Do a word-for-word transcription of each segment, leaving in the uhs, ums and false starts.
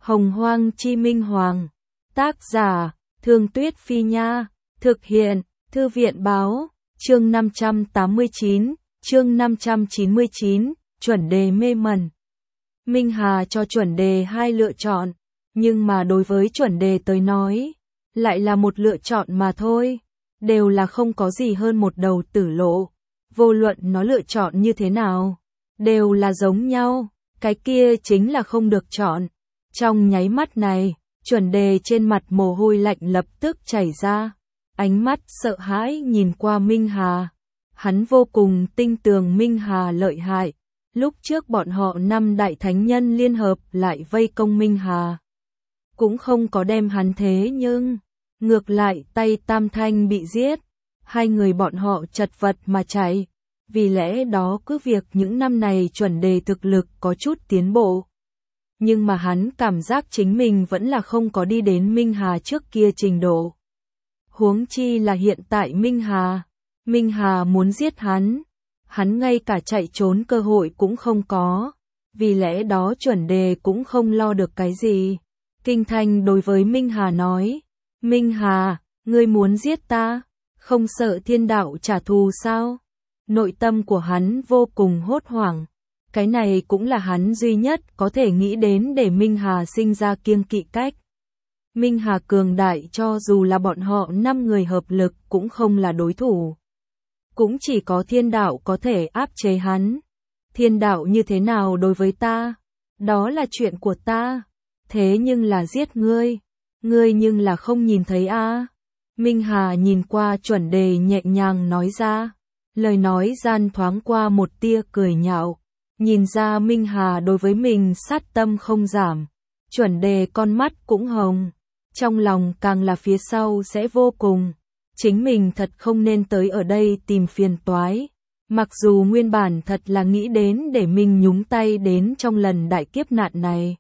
Hồng Hoang Chi Minh Hoàng. Tác giả, Thương Tuyết Phi Nha. Thực hiện, Thư viện Báo. Chương năm trăm tám mươi chín, chương năm trăm chín mươi chín, chuẩn đề mê mẩn. Minh Hà cho chuẩn đề hai lựa chọn, nhưng mà đối với chuẩn đề tới nói, lại là một lựa chọn mà thôi, đều là không có gì hơn một đầu tử lộ. Vô luận nó lựa chọn như thế nào, đều là giống nhau, cái kia chính là không được chọn. Trong nháy mắt này, chuẩn đề trên mặt mồ hôi lạnh lập tức chảy ra, ánh mắt sợ hãi nhìn qua Minh Hà. Hắn vô cùng tin tưởng Minh Hà lợi hại, lúc trước bọn họ năm đại thánh nhân liên hợp lại vây công Minh Hà, cũng không có đem hắn thế nhưng, ngược lại tay Tam Thanh bị giết, hai người bọn họ chật vật mà chạy. Vì lẽ đó cứ việc những năm này chuẩn đề thực lực có chút tiến bộ, nhưng mà hắn cảm giác chính mình vẫn là không có đi đến Minh Hà trước kia trình độ. Huống chi là hiện tại Minh Hà, Minh Hà muốn giết hắn, hắn ngay cả chạy trốn cơ hội cũng không có, vì lẽ đó chuẩn đề cũng không lo được cái gì. Kinh Thanh đối với Minh Hà nói, Minh Hà, ngươi muốn giết ta, không sợ thiên đạo trả thù sao? Nội tâm của hắn vô cùng hốt hoảng, cái này cũng là hắn duy nhất có thể nghĩ đến để Minh Hà sinh ra kiêng kỵ cách. Minh Hà cường đại cho dù là bọn họ năm người hợp lực cũng không là đối thủ. Cũng chỉ có thiên đạo có thể áp chế hắn. Thiên đạo như thế nào đối với ta? Đó là chuyện của ta. Thế nhưng là giết ngươi. Ngươi nhưng là không nhìn thấy a à? Minh Hà nhìn qua chuẩn đề nhẹ nhàng nói ra. Lời nói gian thoáng qua một tia cười nhạo. Nhìn ra Minh Hà đối với mình sát tâm không giảm. Chuẩn đề con mắt cũng hồng. Trong lòng càng là phía sau sẽ vô cùng. Chính mình thật không nên tới ở đây tìm phiền toái. Mặc dù nguyên bản thật là nghĩ đến để mình nhúng tay đến trong lần đại kiếp nạn này.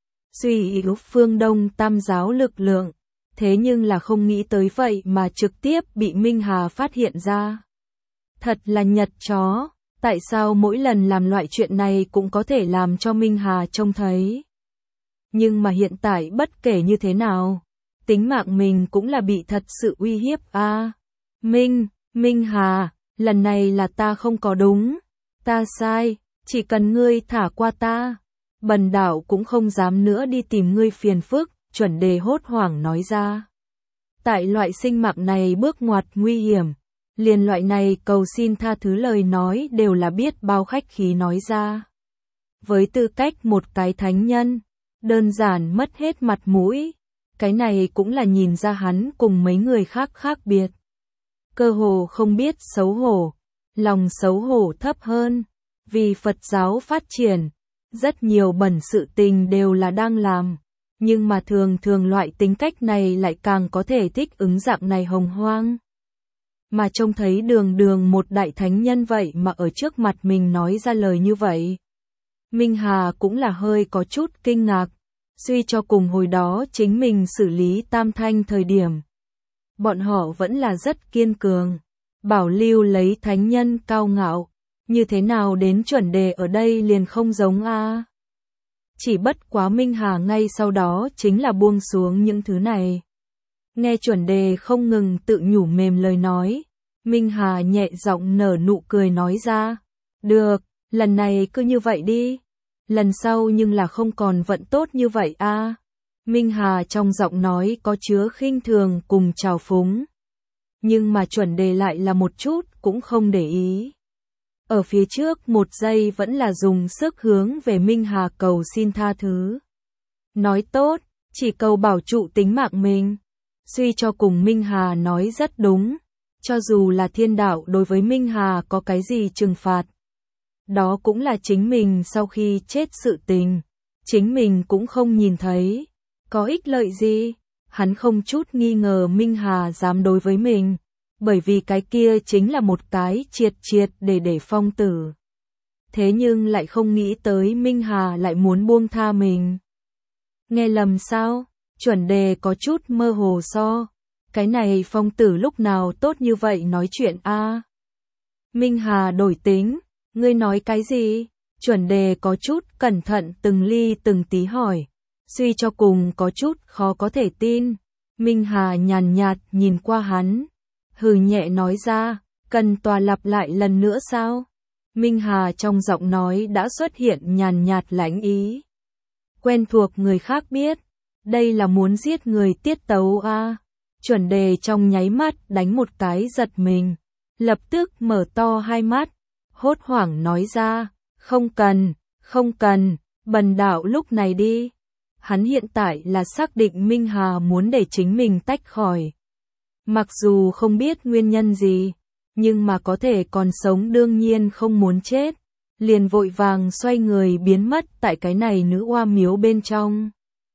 Suy yếu phương Đông Tam giáo lực lượng. Thế nhưng là không nghĩ tới vậy mà trực tiếp bị Minh Hà phát hiện ra. Thật là nhật chó. Tại sao mỗi lần làm loại chuyện này cũng có thể làm cho Minh Hà trông thấy. Nhưng mà hiện tại bất kể như thế nào, tính mạng mình cũng là bị thật sự uy hiếp a. À, Minh, Minh Hà, lần này là ta không có đúng, ta sai, chỉ cần ngươi thả qua ta, bần đạo cũng không dám nữa đi tìm ngươi phiền phức, chuẩn đề hốt hoảng nói ra. Tại loại sinh mạng này bước ngoặt nguy hiểm, liền loại này cầu xin tha thứ lời nói đều là biết bao khách khí nói ra. Với tư cách một cái thánh nhân, đơn giản mất hết mặt mũi. Cái này cũng là nhìn ra hắn cùng mấy người khác khác biệt. Cơ hồ không biết xấu hổ, lòng xấu hổ thấp hơn. Vì Phật giáo phát triển, rất nhiều bẩn sự tình đều là đang làm. Nhưng mà thường thường loại tính cách này lại càng có thể thích ứng dạng này hồng hoang. Mà trông thấy đường đường một đại thánh nhân vậy mà ở trước mặt mình nói ra lời như vậy. Minh Hà cũng là hơi có chút kinh ngạc. Suy cho cùng hồi đó chính mình xử lý Tam Thanh thời điểm. Bọn họ vẫn là rất kiên cường. Bảo lưu lấy thánh nhân cao ngạo. Như thế nào đến chuẩn đề ở đây liền không giống a à? Chỉ bất quá Minh Hà ngay sau đó chính là buông xuống những thứ này. Nghe chuẩn đề không ngừng tự nhủ mềm lời nói. Minh Hà nhẹ giọng nở nụ cười nói ra. Được, lần này cứ như vậy đi. Lần sau nhưng là không còn vận tốt như vậy a. À. Minh Hà trong giọng nói có chứa khinh thường cùng trào phúng. Nhưng mà chuẩn đề lại là một chút cũng không để ý. Ở phía trước một giây vẫn là dùng sức hướng về Minh Hà cầu xin tha thứ. Nói tốt, chỉ cầu bảo trụ tính mạng mình. Suy cho cùng Minh Hà nói rất đúng. Cho dù là thiên đạo đối với Minh Hà có cái gì trừng phạt. Đó cũng là chính mình sau khi chết sự tình. Chính mình cũng không nhìn thấy. Có ích lợi gì? Hắn không chút nghi ngờ Minh Hà dám đối với mình. Bởi vì cái kia chính là một cái triệt triệt để để phong tử. Thế nhưng lại không nghĩ tới Minh Hà lại muốn buông tha mình. Nghe lầm sao? Chuẩn đề có chút mơ hồ so. Cái này phong tử lúc nào tốt như vậy nói chuyện a à? Minh Hà đổi tính. Ngươi nói cái gì? Chuẩn đề có chút cẩn thận từng ly từng tí hỏi. Suy cho cùng có chút khó có thể tin. Minh Hà nhàn nhạt nhìn qua hắn, hừ nhẹ nói ra, cần tòa lặp lại lần nữa sao? Minh Hà trong giọng nói đã xuất hiện nhàn nhạt lãnh ý. Quen thuộc người khác biết, đây là muốn giết người tiết tấu a. À. Chuẩn đề trong nháy mắt đánh một cái giật mình, lập tức mở to hai mắt, hốt hoảng nói ra, không cần, không cần, bần đạo lúc này đi. Hắn hiện tại là xác định Minh Hà muốn để chính mình tách khỏi. Mặc dù không biết nguyên nhân gì, nhưng mà có thể còn sống đương nhiên không muốn chết. Liền vội vàng xoay người biến mất tại cái này nữ oa miếu bên trong.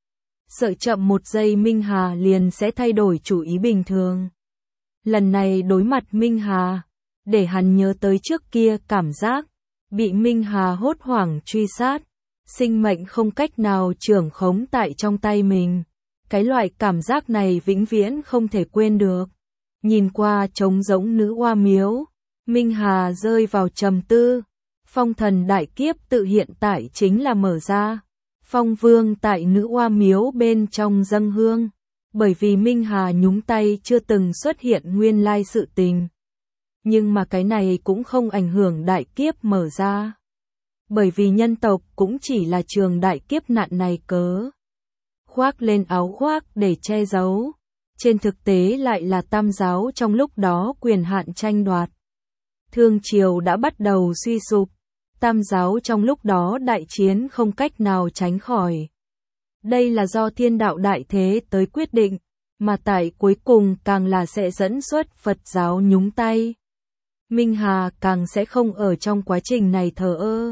Sợ chậm một giây Minh Hà liền sẽ thay đổi chủ ý bình thường. Lần này đối mặt Minh Hà, để hắn nhớ tới trước kia cảm giác, bị Minh Hà hốt hoảng truy sát, sinh mệnh không cách nào trưởng khống tại trong tay mình. Cái loại cảm giác này vĩnh viễn không thể quên được. Nhìn qua trống rỗng nữ oa miếu, Minh Hà rơi vào trầm tư. Phong thần đại kiếp tự hiện tại chính là mở ra. Phong vương tại nữ oa miếu bên trong dâng hương. Bởi vì Minh Hà nhúng tay chưa từng xuất hiện nguyên lai sự tình. Nhưng mà cái này cũng không ảnh hưởng đại kiếp mở ra. Bởi vì nhân tộc cũng chỉ là trường đại kiếp nạn này cớ. Khoác lên áo khoác để che giấu. Trên thực tế lại là tam giáo trong lúc đó quyền hạn tranh đoạt. Thương triều đã bắt đầu suy sụp. Tam giáo trong lúc đó đại chiến không cách nào tránh khỏi. Đây là do thiên đạo đại thế tới quyết định, mà tại cuối cùng càng là sẽ dẫn xuất Phật giáo nhúng tay. Minh Hà càng sẽ không ở trong quá trình này thờ ơ.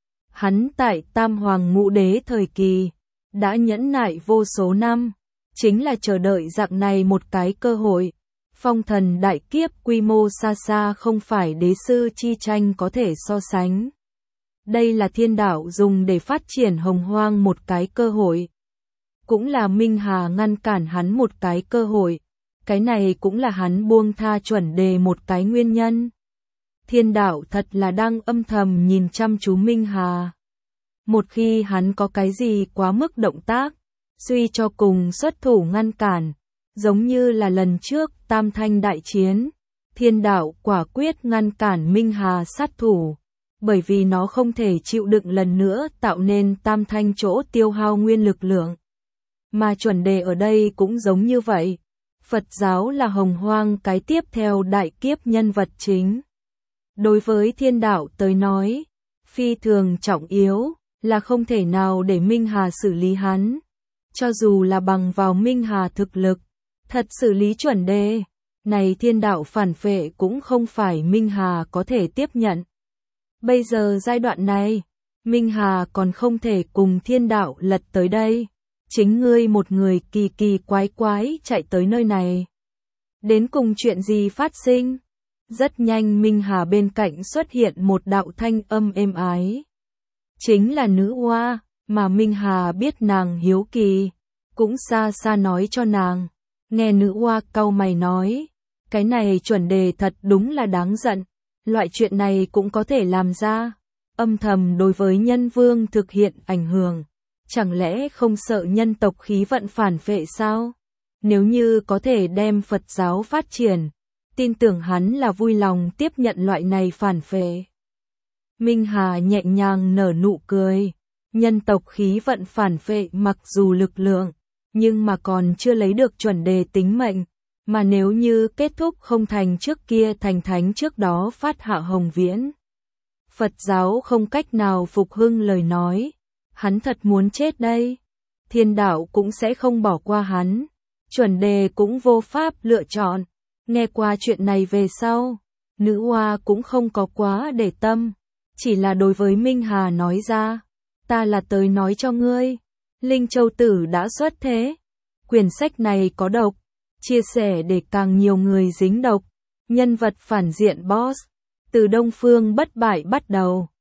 Hắn tại Tam Hoàng Ngũ Đế thời kỳ, đã nhẫn nại vô số năm, chính là chờ đợi dạng này một cái cơ hội. Phong thần đại kiếp quy mô xa xa không phải đế sư chi tranh có thể so sánh. Đây là thiên đạo dùng để phát triển hồng hoang một cái cơ hội. Cũng là Minh Hà ngăn cản hắn một cái cơ hội. Cái này cũng là hắn buông tha chuẩn đề một cái nguyên nhân. Thiên đạo thật là đang âm thầm nhìn chăm chú Minh Hà. Một khi hắn có cái gì quá mức động tác, suy cho cùng xuất thủ ngăn cản. Giống như là lần trước Tam Thanh đại chiến, thiên đạo quả quyết ngăn cản Minh Hà sát thủ. Bởi vì nó không thể chịu đựng lần nữa tạo nên Tam Thanh chỗ tiêu hao nguyên lực lượng. Mà chuẩn đề ở đây cũng giống như vậy. Phật giáo là hồng hoang cái tiếp theo đại kiếp nhân vật chính. Đối với thiên đạo tới nói, phi thường trọng yếu, là không thể nào để Minh Hà xử lý hắn. Cho dù là bằng vào Minh Hà thực lực, thật xử lý chuẩn đề, này thiên đạo phản phệ cũng không phải Minh Hà có thể tiếp nhận. Bây giờ giai đoạn này, Minh Hà còn không thể cùng thiên đạo lật tới đây. Chính ngươi một người kỳ kỳ quái quái chạy tới nơi này. Đến cùng chuyện gì phát sinh? Rất nhanh Minh Hà bên cạnh xuất hiện một đạo thanh âm êm ái. Chính là nữ oa, mà Minh Hà biết nàng hiếu kỳ, cũng xa xa nói cho nàng. Nghe nữ oa cau mày nói, cái này chuẩn đề thật đúng là đáng giận. Loại chuyện này cũng có thể làm ra, âm thầm đối với nhân vương thực hiện ảnh hưởng. Chẳng lẽ không sợ nhân tộc khí vận phản phệ sao? Nếu như có thể đem Phật giáo phát triển, tin tưởng hắn là vui lòng tiếp nhận loại này phản phệ. Minh Hà nhẹ nhàng nở nụ cười. Nhân tộc khí vận phản phệ mặc dù lực lượng, nhưng mà còn chưa lấy được chuẩn đề tính mệnh. Mà nếu như kết thúc không thành trước kia thành thánh trước đó phát hạ hồng viễn. Phật giáo không cách nào phục hưng lời nói. Hắn thật muốn chết đây. Thiên đạo cũng sẽ không bỏ qua hắn. Chuẩn đề cũng vô pháp lựa chọn. Nghe qua chuyện này về sau, nữ oa cũng không có quá để tâm. Chỉ là đối với Minh Hà nói ra. Ta là tới nói cho ngươi. Linh Châu Tử đã xuất thế. Quyển sách này có độc. Chia sẻ để càng nhiều người dính độc. Nhân vật phản diện boss. Từ Đông Phương bất bại bắt đầu.